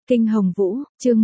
Kinh Hồng Vũ, chương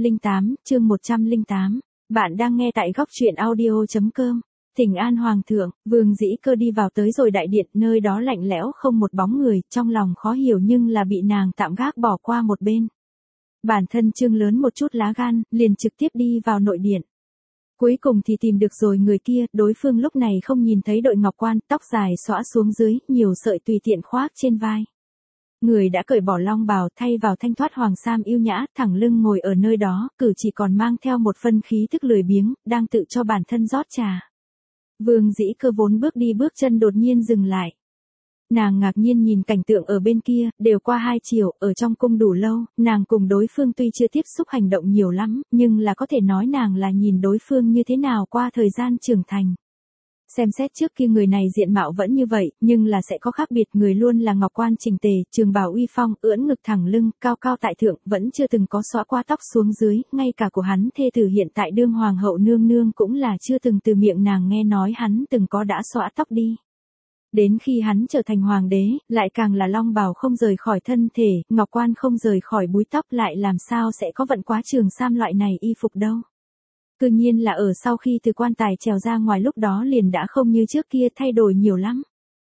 108. Bạn đang nghe tại góc truyện audio.com. Thỉnh an Hoàng thượng, Vương Dĩ Cơ đi vào tới rồi đại điện, nơi đó lạnh lẽo không một bóng người, trong lòng khó hiểu nhưng là bị nàng tạm gác bỏ qua một bên. Bản thân trương lớn một chút lá gan, liền trực tiếp đi vào nội điện. Cuối cùng thì tìm được rồi người kia, đối phương lúc này không nhìn thấy đội ngọc quan, tóc dài xõa xuống dưới, nhiều sợi tùy tiện khoác trên vai. Người đã cởi bỏ long bào, thay vào thanh thoát hoàng sam yêu nhã, thẳng lưng ngồi ở nơi đó, cử chỉ còn mang theo một phân khí thức lười biếng, đang tự cho bản thân rót trà. Vương Dĩ Cơ vốn bước đi bước chân đột nhiên dừng lại. Nàng ngạc nhiên nhìn cảnh tượng ở bên kia, đều qua 2 chiều, ở trong cung đủ lâu, nàng cùng đối phương tuy chưa tiếp xúc hành động nhiều lắm, nhưng là có thể nói nàng là nhìn đối phương như thế nào qua thời gian trưởng thành. Xem xét trước kia người này diện mạo vẫn như vậy, nhưng là sẽ có khác biệt, người luôn là ngọc quan chỉnh tề, trường bào uy phong, ưỡn ngực thẳng lưng, cao cao tại thượng, vẫn chưa từng có xõa qua tóc xuống dưới, ngay cả của hắn thê tử hiện tại đương hoàng hậu nương nương cũng là chưa từng từ miệng nàng nghe nói hắn từng có đã xõa tóc đi. Đến khi hắn trở thành hoàng đế, lại càng là long bào không rời khỏi thân thể, ngọc quan không rời khỏi búi tóc, lại làm sao sẽ có vận quá trường sam loại này y phục đâu. Tự nhiên là ở sau khi từ quan tài trèo ra ngoài lúc đó liền đã không như trước kia, thay đổi nhiều lắm.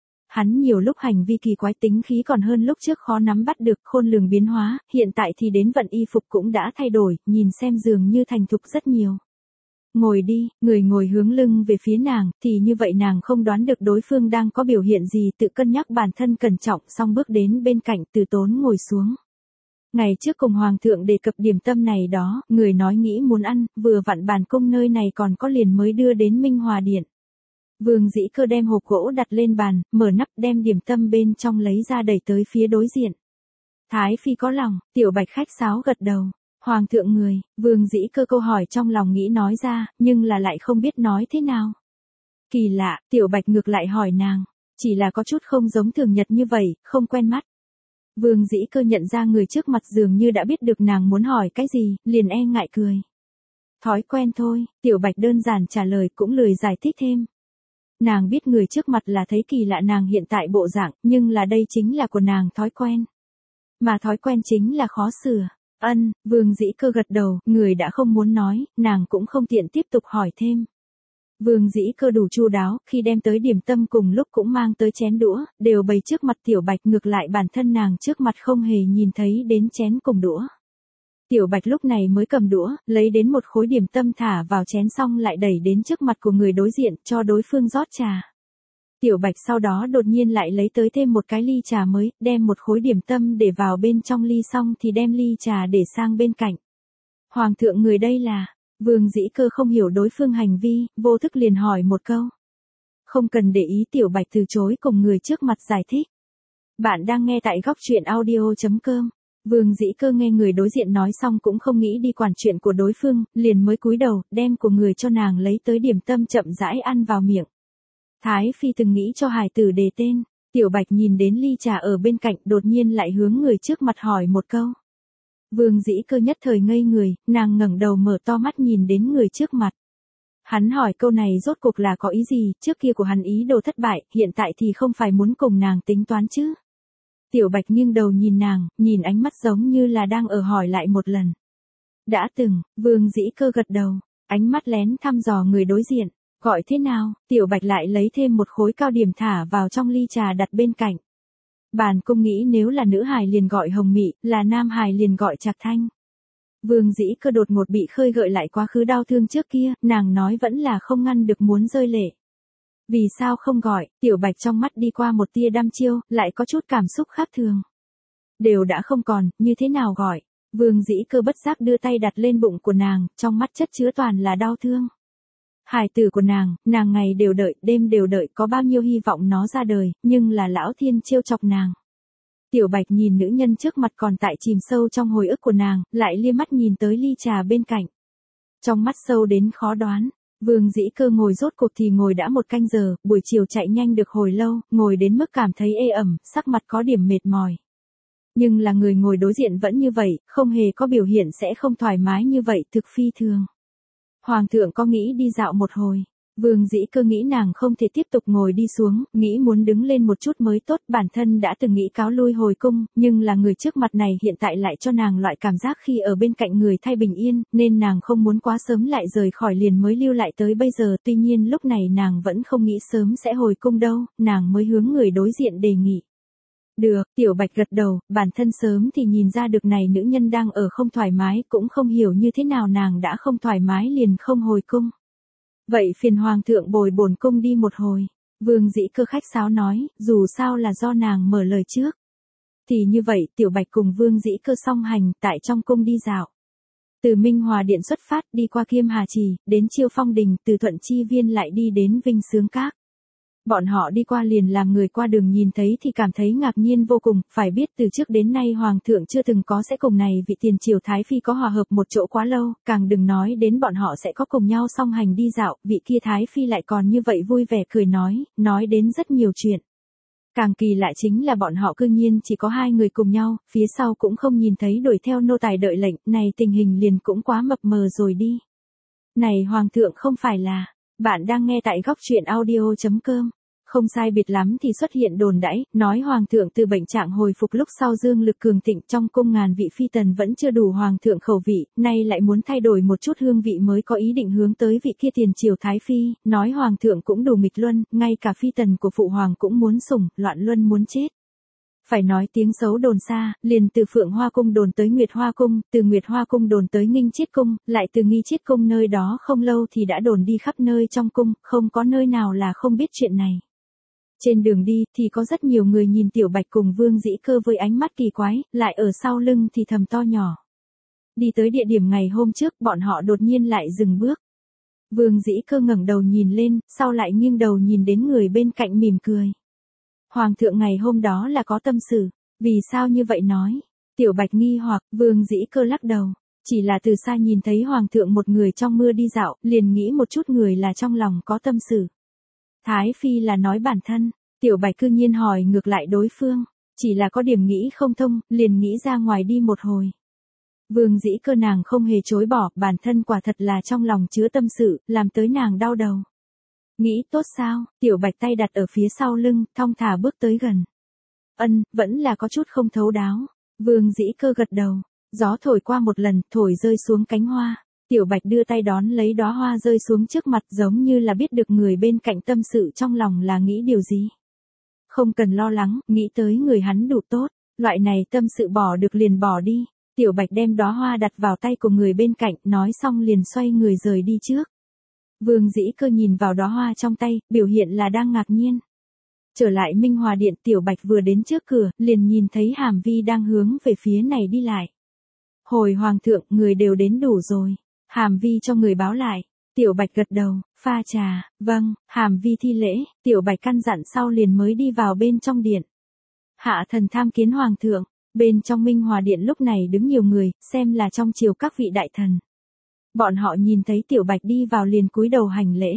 Hắn nhiều lúc hành vi kỳ quái, tính khí còn hơn lúc trước khó nắm bắt được, khôn lường biến hóa, hiện tại thì đến vận y phục cũng đã thay đổi, nhìn xem dường như thành thục rất nhiều. Ngồi đi, người ngồi hướng lưng về phía nàng, thì như vậy nàng không đoán được đối phương đang có biểu hiện gì, tự cân nhắc bản thân cẩn trọng, xong bước đến bên cạnh Từ Tốn ngồi xuống. Ngày trước cùng Hoàng thượng đề cập điểm tâm này đó, người nói nghĩ muốn ăn, vừa vặn bàn cung nơi này còn có liền mới đưa đến Minh Hòa Điện. Vương Dĩ Cơ đem hộp gỗ đặt lên bàn, mở nắp đem điểm tâm bên trong lấy ra đẩy tới phía đối diện. Thái phi có lòng, Tiểu Bạch khách sáo gật đầu. Hoàng thượng người, Vương Dĩ Cơ câu hỏi trong lòng nghĩ nói ra, nhưng là lại không biết nói thế nào. Kỳ lạ, Tiểu Bạch ngược lại hỏi nàng, chỉ là có chút không giống thường nhật như vậy, không quen mắt. Vương Dĩ Cơ nhận ra người trước mặt dường như đã biết được nàng muốn hỏi cái gì, liền e ngại cười. Thói quen thôi, Tiểu Bạch đơn giản trả lời, cũng lười giải thích thêm. Nàng biết người trước mặt là thấy kỳ lạ nàng hiện tại bộ dạng, nhưng là đây chính là của nàng thói quen. Mà thói quen chính là khó sửa. Vương Dĩ Cơ gật đầu, người đã không muốn nói, nàng cũng không tiện tiếp tục hỏi thêm. Vương Dĩ Cơ đủ chu đáo, khi đem tới điểm tâm cùng lúc cũng mang tới chén đũa, đều bày trước mặt Tiểu Bạch, ngược lại bản thân nàng trước mặt không hề nhìn thấy đến chén cùng đũa. Tiểu Bạch lúc này mới cầm đũa, lấy đến một khối điểm tâm thả vào chén xong lại đẩy đến trước mặt của người đối diện, cho đối phương rót trà. Tiểu Bạch sau đó đột nhiên lại lấy tới thêm một cái ly trà mới, đem một khối điểm tâm để vào bên trong ly xong thì đem ly trà để sang bên cạnh. Hoàng thượng người đây là... Vương Dĩ Cơ không hiểu đối phương hành vi, vô thức liền hỏi một câu. Không cần để ý, Tiểu Bạch từ chối cùng người trước mặt giải thích. Bạn đang nghe tại góc truyện audio.com. Vương Dĩ Cơ nghe người đối diện nói xong cũng không nghĩ đi quản chuyện của đối phương, liền mới cúi đầu, đem của người cho nàng lấy tới điểm tâm chậm rãi ăn vào miệng. Thái phi từng nghĩ cho hài tử đề tên, Tiểu Bạch nhìn đến ly trà ở bên cạnh, đột nhiên lại hướng người trước mặt hỏi một câu. Vương Dĩ Cơ nhất thời ngây người, nàng ngẩng đầu mở to mắt nhìn đến người trước mặt. Hắn hỏi câu này rốt cuộc là có ý gì, trước kia của hắn ý đồ thất bại, hiện tại thì không phải muốn cùng nàng tính toán chứ. Tiểu Bạch nghiêng đầu nhìn nàng, nhìn ánh mắt giống như là đang ở hỏi lại một lần. Đã từng, Vương Dĩ Cơ gật đầu, ánh mắt lén thăm dò người đối diện, gọi thế nào, Tiểu Bạch lại lấy thêm một khối cao điểm thả vào trong ly trà đặt bên cạnh. Bản cung nghĩ nếu là nữ hài liền gọi Hồng Mị, là nam hài liền gọi Trạc Thanh. Vương Dĩ Cơ đột ngột bị khơi gợi lại quá khứ đau thương trước kia, nàng nói vẫn là không ngăn được muốn rơi lệ. Vì sao không gọi, Tiểu Bạch trong mắt đi qua một tia đăm chiêu, lại có chút cảm xúc khác thường. Đều đã không còn, như thế nào gọi, Vương Dĩ Cơ bất giác đưa tay đặt lên bụng của nàng, trong mắt chất chứa toàn là đau thương. Hài tử của nàng ngày đều đợi, đêm đều đợi, có bao nhiêu hy vọng nó ra đời, nhưng là lão thiên trêu chọc nàng. Tiểu Bạch nhìn nữ nhân trước mặt còn tại chìm sâu trong hồi ức của nàng, lại lia mắt nhìn tới ly trà bên cạnh. Trong mắt sâu đến khó đoán, Vương Dĩ Cơ ngồi rốt cuộc thì ngồi đã 1 canh giờ, buổi chiều chạy nhanh được hồi lâu, ngồi đến mức cảm thấy ê ẩm, sắc mặt có điểm mệt mỏi. Nhưng là người ngồi đối diện vẫn như vậy, không hề có biểu hiện sẽ không thoải mái như vậy, thực phi thường. Hoàng thượng có nghĩ đi dạo một hồi. Vương Dĩ Cơ nghĩ nàng không thể tiếp tục ngồi đi xuống, nghĩ muốn đứng lên một chút mới tốt, bản thân đã từng nghĩ cáo lui hồi cung, nhưng là người trước mặt này hiện tại lại cho nàng loại cảm giác khi ở bên cạnh người thay bình yên, nên nàng không muốn quá sớm lại rời khỏi liền mới lưu lại tới bây giờ, tuy nhiên lúc này nàng vẫn không nghĩ sớm sẽ hồi cung đâu, nàng mới hướng người đối diện đề nghị. Được, Tiểu Bạch gật đầu, bản thân sớm thì nhìn ra được này nữ nhân đang ở không thoải mái, cũng không hiểu như thế nào nàng đã không thoải mái liền không hồi cung. Vậy phiền hoàng thượng bồi bổn cung đi một hồi. Vương Dĩ Cơ khách sáo nói, dù sao là do nàng mở lời trước. Thì như vậy, Tiểu Bạch cùng Vương Dĩ Cơ song hành, tại trong cung đi dạo. Từ Minh Hòa Điện xuất phát, đi qua Kiêm Hà Trì, đến Chiêu Phong Đình, từ Thuận Chi Viên lại đi đến Vinh Sướng Các. Bọn họ đi qua liền làm người qua đường nhìn thấy thì cảm thấy ngạc nhiên vô cùng, phải biết từ trước đến nay Hoàng thượng chưa từng có sẽ cùng này vị tiền triều Thái Phi có hòa hợp một chỗ quá lâu, càng đừng nói đến bọn họ sẽ có cùng nhau song hành đi dạo, vị kia Thái Phi lại còn như vậy vui vẻ cười nói đến rất nhiều chuyện. Càng kỳ lạ chính là bọn họ cư nhiên chỉ có hai người cùng nhau, phía sau cũng không nhìn thấy đuổi theo nô tài đợi lệnh, này tình hình liền cũng quá mập mờ rồi đi. Này Hoàng thượng không phải là, bạn đang nghe tại góc truyện audio.com. Không sai biệt lắm thì xuất hiện đồn đãi, nói Hoàng thượng từ bệnh trạng hồi phục lúc sau dương lực cường thịnh trong cung ngàn vị phi tần vẫn chưa đủ Hoàng thượng khẩu vị, nay lại muốn thay đổi một chút hương vị mới có ý định hướng tới vị kia tiền triều Thái Phi, nói Hoàng thượng cũng đủ nghịch luân, ngay cả phi tần của Phụ Hoàng cũng muốn sủng, loạn luân muốn chết. Phải nói tiếng xấu đồn xa, liền từ Phượng Hoa Cung đồn tới Nguyệt Hoa Cung, từ Nguyệt Hoa Cung đồn tới Nghinh Chiết Cung, lại từ Nghi Chiết Cung nơi đó không lâu thì đã đồn đi khắp nơi trong cung, không có nơi nào là không biết chuyện này. Trên đường đi thì có rất nhiều người nhìn Tiểu Bạch cùng Vương Dĩ Cơ với ánh mắt kỳ quái, lại ở sau lưng thì thầm to nhỏ. Đi tới địa điểm ngày hôm trước bọn họ đột nhiên lại dừng bước. Vương Dĩ Cơ ngẩng đầu nhìn lên, sau lại nghiêng đầu nhìn đến người bên cạnh mỉm cười. Hoàng thượng ngày hôm đó là có tâm sự, vì sao như vậy nói? Tiểu Bạch nghi hoặc, Vương Dĩ Cơ lắc đầu. Chỉ là từ xa nhìn thấy Hoàng thượng một người trong mưa đi dạo, liền nghĩ một chút người là trong lòng có tâm sự. Thái Phi là nói bản thân, Tiểu Bạch cư nhiên hỏi ngược lại đối phương, chỉ là có điểm nghĩ không thông, liền nghĩ ra ngoài đi một hồi. Vương Dĩ Cơ nàng không hề chối bỏ, bản thân quả thật là trong lòng chứa tâm sự, làm tới nàng đau đầu. Nghĩ tốt sao, Tiểu Bạch tay đặt ở phía sau lưng, thong thả bước tới gần. Vẫn là có chút không thấu đáo. Vương Dĩ Cơ gật đầu, gió thổi qua một lần, thổi rơi xuống cánh hoa. Tiểu Bạch đưa tay đón lấy đóa hoa rơi xuống trước mặt giống như là biết được người bên cạnh tâm sự trong lòng là nghĩ điều gì. Không cần lo lắng, nghĩ tới người hắn đủ tốt, loại này tâm sự bỏ được liền bỏ đi. Tiểu Bạch đem đóa hoa đặt vào tay của người bên cạnh, nói xong liền xoay người rời đi trước. Vương Dĩ Cơ nhìn vào đóa hoa trong tay, biểu hiện là đang ngạc nhiên. Trở lại Minh Hòa Điện, Tiểu Bạch vừa đến trước cửa, liền nhìn thấy Hàm Vi đang hướng về phía này đi lại. Hồi Hoàng thượng, người đều đến đủ rồi. Hàm Vi cho người báo lại. Tiểu Bạch gật đầu, pha trà, vâng, Hàm Vi thi lễ, Tiểu Bạch căn dặn sau liền mới đi vào bên trong điện. Hạ thần tham kiến Hoàng thượng, bên trong Minh Hòa Điện lúc này đứng nhiều người, xem là trong triều các vị đại thần. Bọn họ nhìn thấy Tiểu Bạch đi vào liền cúi đầu hành lễ.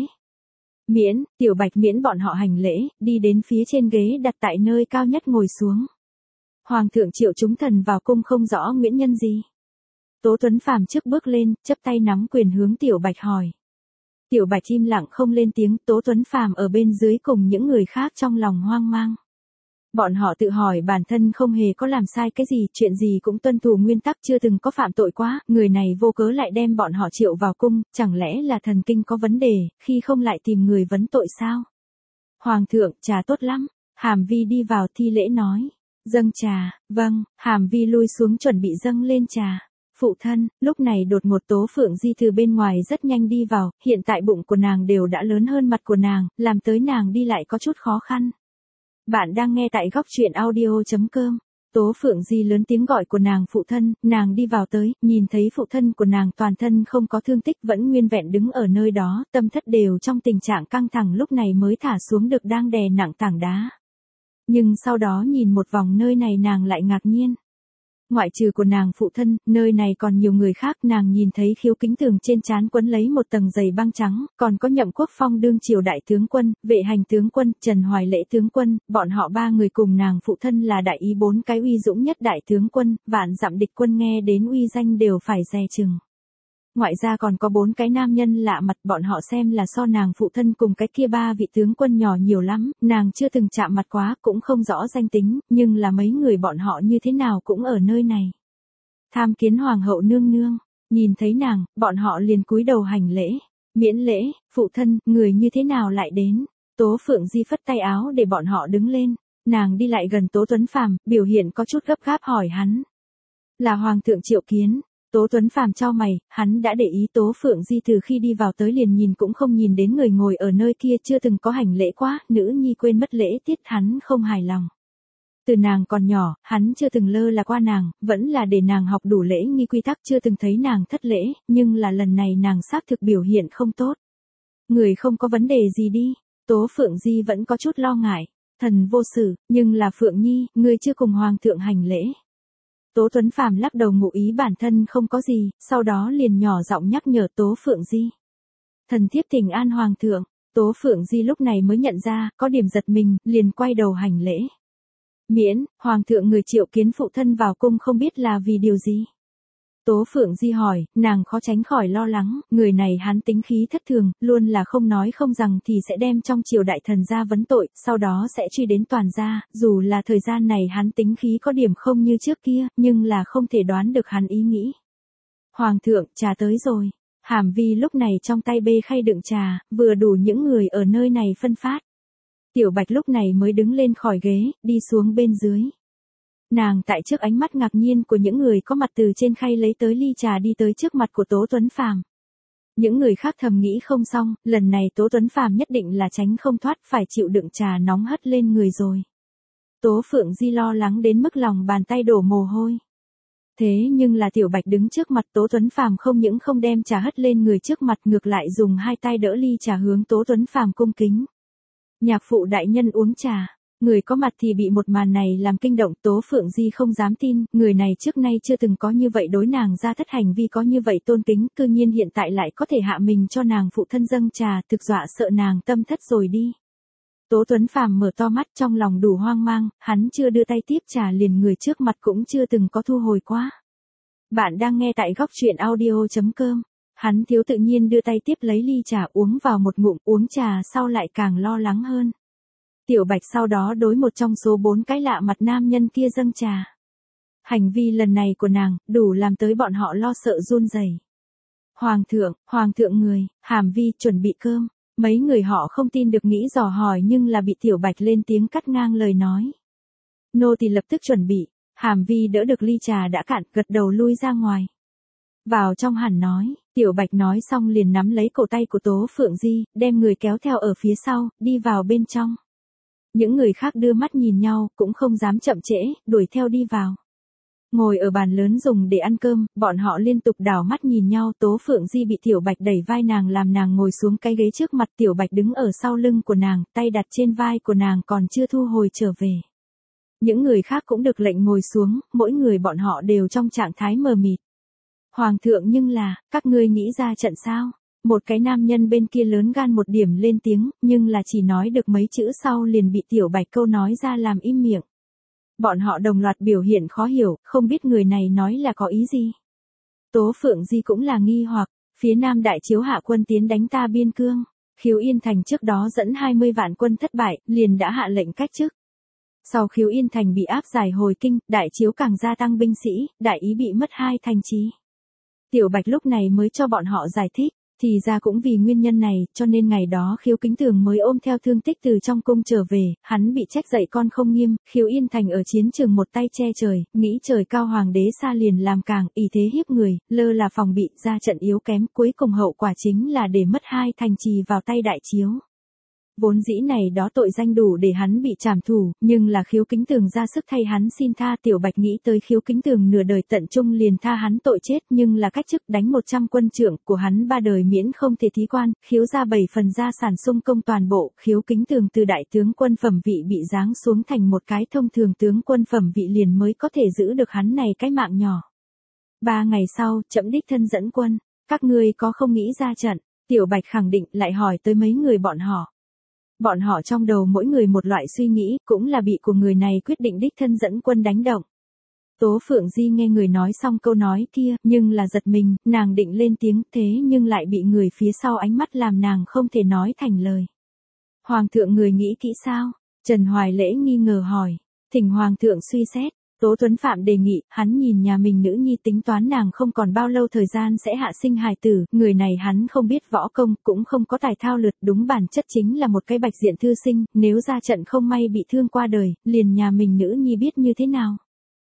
Tiểu Bạch miễn bọn họ hành lễ, đi đến phía trên ghế đặt tại nơi cao nhất ngồi xuống. Hoàng thượng triệu chúng thần vào cung không rõ nguyên nhân gì. Tố Tuấn Phàm trước bước lên, chắp tay nắm quyền hướng Tiểu Bạch hỏi. Tiểu Bạch im lặng không lên tiếng, Tố Tuấn Phàm ở bên dưới cùng những người khác trong lòng hoang mang. Bọn họ tự hỏi bản thân không hề có làm sai cái gì, chuyện gì cũng tuân thủ nguyên tắc chưa từng có phạm tội quá, người này vô cớ lại đem bọn họ triệu vào cung, chẳng lẽ là thần kinh có vấn đề, khi không lại tìm người vấn tội sao? Hoàng thượng, trà tốt lắm, Hàm Vi đi vào thi lễ nói. Dâng trà, vâng, Hàm Vi lui xuống chuẩn bị dâng lên trà. Phụ thân, lúc này đột ngột Tố Phượng Di từ bên ngoài rất nhanh đi vào, hiện tại bụng của nàng đều đã lớn hơn mặt của nàng, làm tới nàng đi lại có chút khó khăn. Bạn đang nghe tại góc truyện audio.com. Tố Phượng Di lớn tiếng gọi của nàng phụ thân, nàng đi vào tới, nhìn thấy phụ thân của nàng toàn thân không có thương tích vẫn nguyên vẹn đứng ở nơi đó, tâm thất đều trong tình trạng căng thẳng lúc này mới thả xuống được đang đè nặng tảng đá. Nhưng sau đó nhìn một vòng nơi này nàng lại ngạc nhiên. Ngoại trừ của nàng phụ thân, nơi này còn nhiều người khác, nàng nhìn thấy Khiếu Kính Tường trên trán quấn lấy một tầng giày băng trắng, còn có Nhậm Quốc Phong đương triều đại tướng quân, Vệ Hành tướng quân, Trần Hoài Lễ tướng quân, bọn họ ba người cùng nàng phụ thân là đại ý bốn cái uy dũng nhất đại tướng quân, vạn dặm địch quân nghe đến uy danh đều phải dè chừng. Ngoại ra còn có 4 cái nam nhân lạ mặt, bọn họ xem là so nàng phụ thân cùng cái kia 3 vị tướng quân nhỏ nhiều lắm, nàng chưa từng chạm mặt quá, cũng không rõ danh tính, nhưng là mấy người bọn họ như thế nào cũng ở nơi này. Tham kiến hoàng hậu nương nương, nhìn thấy nàng, bọn họ liền cúi đầu hành lễ. Miễn lễ, phụ thân, người như thế nào lại đến? Tố Phượng Di phất tay áo để bọn họ đứng lên, nàng đi lại gần Tố Tuấn Phàm, biểu hiện có chút gấp gáp hỏi hắn. Là hoàng thượng triệu kiến. Tố Tuấn Phàm chau mày, hắn đã để ý Tố Phượng Di từ khi đi vào tới liền nhìn cũng không nhìn đến người ngồi ở nơi kia, chưa từng có hành lễ quá, nữ nhi quên mất lễ tiết, hắn không hài lòng. Từ nàng còn nhỏ, hắn chưa từng lơ là qua nàng, vẫn là để nàng học đủ lễ nghi quy tắc, chưa từng thấy nàng thất lễ, nhưng là lần này nàng xác thực biểu hiện không tốt. Người không có vấn đề gì đi, Tố Phượng Di vẫn có chút lo ngại, thần vô sự, nhưng là Phượng Nhi, ngươi chưa cùng hoàng thượng hành lễ. Tố Tuấn Phàm lắc đầu ngụ ý bản thân không có gì, sau đó liền nhỏ giọng nhắc nhở Tố Phượng Di. Thần thiếp thỉnh an hoàng thượng. Tố Phượng Di lúc này mới nhận ra, có điểm giật mình, liền quay đầu hành lễ. Miễn, hoàng thượng người triệu kiến phụ thân vào cung không biết là vì điều gì. Tố Phượng Di hỏi, nàng khó tránh khỏi lo lắng, người này hắn tính khí thất thường, luôn là không nói không rằng thì sẽ đem trong triều đại thần gia vấn tội, sau đó sẽ truy đến toàn gia, dù là thời gian này hắn tính khí có điểm không như trước kia, nhưng là không thể đoán được hắn ý nghĩ. Hoàng thượng, trà tới rồi. Hàm Vi lúc này trong tay bê khay đựng trà, vừa đủ những người ở nơi này phân phát. Tiểu Bạch lúc này mới đứng lên khỏi ghế, đi xuống bên dưới. Nàng tại trước ánh mắt ngạc nhiên của những người có mặt từ trên khay lấy tới ly trà đi tới trước mặt của Tố Tuấn Phàm. Những người khác thầm nghĩ không xong, lần này Tố Tuấn Phàm nhất định là tránh không thoát, phải chịu đựng trà nóng hất lên người rồi. Tố Phượng Di lo lắng đến mức lòng bàn tay đổ mồ hôi. Thế nhưng là Tiểu Bạch đứng trước mặt Tố Tuấn Phàm không những không đem trà hất lên người trước mặt, ngược lại dùng hai tay đỡ ly trà hướng Tố Tuấn Phàm cung kính. Nhạc phụ đại nhân uống trà. Người có mặt thì bị một màn này làm kinh động, Tố Phượng Di không dám tin, người này trước nay chưa từng có như vậy đối nàng ra thất, hành vi có như vậy tôn kính, cư nhiên hiện tại lại có thể hạ mình cho nàng phụ thân dâng trà, thực dọa sợ nàng tâm thất rồi đi. Tố Tuấn Phàm mở to mắt, trong lòng đủ hoang mang, hắn chưa đưa tay tiếp trà liền người trước mặt cũng chưa từng có thu hồi quá. Bạn đang nghe tại góc truyện audio.com. Hắn thiếu tự nhiên đưa tay tiếp lấy ly trà uống vào một ngụm, uống trà sau lại càng lo lắng hơn. Tiểu Bạch sau đó đối một trong số 4 cái lạ mặt nam nhân kia dâng trà. Hành vi lần này của nàng, đủ làm tới bọn họ lo sợ run rẩy. Hoàng thượng người, Hàm Vi chuẩn bị cơm. Mấy người họ không tin được nghĩ dò hỏi nhưng là bị Tiểu Bạch lên tiếng cắt ngang lời nói. Nô tỳ lập tức chuẩn bị, Hàm Vi đỡ được ly trà đã cạn, gật đầu lui ra ngoài. Vào trong hẳn nói, Tiểu Bạch nói xong liền nắm lấy cổ tay của Tố Phượng Di, đem người kéo theo ở phía sau, đi vào bên trong. Những người khác đưa mắt nhìn nhau, cũng không dám chậm trễ, đuổi theo đi vào. Ngồi ở bàn lớn dùng để ăn cơm, bọn họ liên tục đảo mắt nhìn nhau, Tố Phượng Di bị Tiểu Bạch đẩy vai nàng làm nàng ngồi xuống cái ghế trước mặt, Tiểu Bạch đứng ở sau lưng của nàng, tay đặt trên vai của nàng còn chưa thu hồi trở về. Những người khác cũng được lệnh ngồi xuống, mỗi người bọn họ đều trong trạng thái mờ mịt. Hoàng thượng nhưng là, các ngươi nghĩ ra trận sao? Một cái nam nhân bên kia lớn gan một điểm lên tiếng, nhưng là chỉ nói được mấy chữ sau liền bị Tiểu Bạch câu nói ra làm im miệng. Bọn họ đồng loạt biểu hiện khó hiểu, không biết người này nói là có ý gì. Tố Phượng Di cũng là nghi hoặc, phía Nam đại chiếu hạ quân tiến đánh ta biên cương. Khiếu Yên Thành trước đó dẫn 20 vạn quân thất bại, liền đã hạ lệnh cách chức. Sau Khiếu Yên Thành bị áp giải hồi kinh, đại chiếu càng gia tăng binh sĩ, đại ý bị mất 2 thành trì. Tiểu Bạch lúc này mới cho bọn họ giải thích. Thì ra cũng vì nguyên nhân này, cho nên ngày đó Khiếu Kính Tường mới ôm theo thương tích từ trong cung trở về, hắn bị trách dạy con không nghiêm, Khiếu Yên Thành ở chiến trường một tay che trời, nghĩ trời cao hoàng đế xa liền làm càng, ý thế hiếp người, lơ là phòng bị, ra trận yếu kém, cuối cùng hậu quả chính là để mất 2 thành trì vào tay đại chiếu. Vốn dĩ này đó tội danh đủ để hắn bị trảm thủ, nhưng là Khiếu Kính Tường ra sức thay hắn xin tha. Tiểu Bạch nghĩ tới Khiếu Kính Tường nửa đời tận trung liền tha hắn tội chết, nhưng là cách chức đánh 100 quân trưởng của hắn 3 đời miễn không thể thí quan, Khiếu ra 7 phần gia sản sung công toàn bộ, Khiếu Kính Tường từ đại tướng quân phẩm vị bị giáng xuống thành một cái thông thường tướng quân phẩm vị liền mới có thể giữ được hắn này cái mạng nhỏ. 3 ngày sau, trẫm đích thân dẫn quân, các ngươi có không nghĩ ra trận? Tiểu Bạch khẳng định, lại hỏi tới mấy người bọn họ. Bọn họ trong đầu mỗi người một loại suy nghĩ, cũng là bị của người này quyết định đích thân dẫn quân đánh động. Tố Phượng Di nghe người nói xong câu nói kia, nhưng là giật mình, nàng định lên tiếng thế nhưng lại bị người phía sau ánh mắt làm nàng không thể nói thành lời. Hoàng thượng người nghĩ kỹ sao? Trần Hoài Lễ nghi ngờ hỏi. Thỉnh Hoàng thượng suy xét. Tố Tuấn Phạm đề nghị, hắn nhìn nhà mình nữ nhi tính toán nàng không còn bao lâu thời gian sẽ hạ sinh hài tử, người này hắn không biết võ công, cũng không có tài thao lược, đúng bản chất chính là một cái bạch diện thư sinh, nếu ra trận không may bị thương qua đời, liền nhà mình nữ nhi biết như thế nào.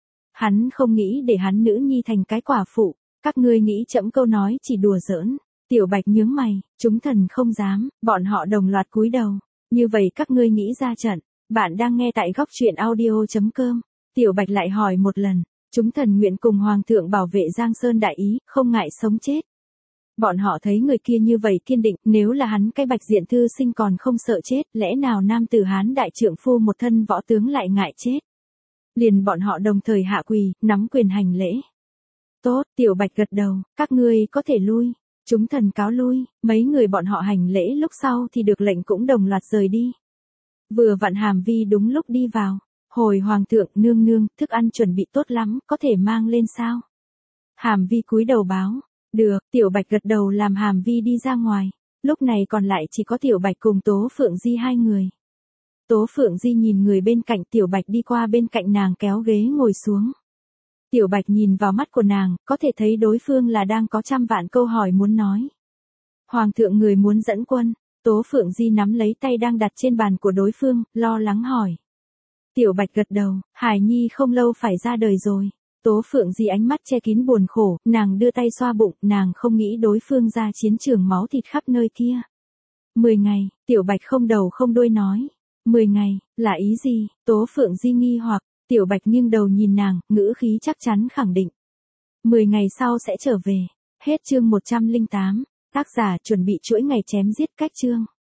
Hắn không nghĩ để hắn nữ nhi thành cái quả phụ, các ngươi nghĩ trẫm câu nói chỉ đùa giỡn. Tiểu Bạch nhướng mày, chúng thần không dám, bọn họ đồng loạt cúi đầu. Như vậy các ngươi nghĩ ra trận, bạn đang nghe tại góc truyện audio.com. Tiểu Bạch lại hỏi một lần, chúng thần nguyện cùng Hoàng thượng bảo vệ Giang Sơn đại ý, không ngại sống chết. Bọn họ thấy người kia như vậy kiên định, nếu là hắn cái bạch diện thư sinh còn không sợ chết, lẽ nào nam tử Hán đại trượng phu một thân võ tướng lại ngại chết. Liền bọn họ đồng thời hạ quỳ, nắm quyền hành lễ. Tốt, Tiểu Bạch gật đầu, các ngươi có thể lui. Chúng thần cáo lui, mấy người bọn họ hành lễ lúc sau thì được lệnh cũng đồng loạt rời đi. Vừa vặn Hàm Vi đúng lúc đi vào. Hồi Hoàng thượng, nương nương, thức ăn chuẩn bị tốt lắm, có thể mang lên sao? Hàm Vi cúi đầu báo. Được, Tiểu Bạch gật đầu làm Hàm Vi đi ra ngoài. Lúc này còn lại chỉ có Tiểu Bạch cùng Tố Phượng Di hai người. Tố Phượng Di nhìn người bên cạnh, Tiểu Bạch đi qua bên cạnh nàng kéo ghế ngồi xuống. Tiểu Bạch nhìn vào mắt của nàng, có thể thấy đối phương là đang có trăm vạn câu hỏi muốn nói. Hoàng thượng người muốn dẫn quân. Tố Phượng Di nắm lấy tay đang đặt trên bàn của đối phương, lo lắng hỏi. Tiểu Bạch gật đầu, Hải Nhi không lâu phải ra đời rồi. Tố Phượng Di ánh mắt che kín buồn khổ, nàng đưa tay xoa bụng, nàng không nghĩ đối phương ra chiến trường máu thịt khắp nơi kia. 10 ngày, Tiểu Bạch không đầu không đuôi nói. 10 ngày, là ý gì? Tố Phượng Di nghi hoặc, Tiểu Bạch nghiêng đầu nhìn nàng, ngữ khí chắc chắn khẳng định. 10 ngày sau sẽ trở về. Hết chương 108, tác giả chuẩn bị chuỗi ngày chém giết cách chương.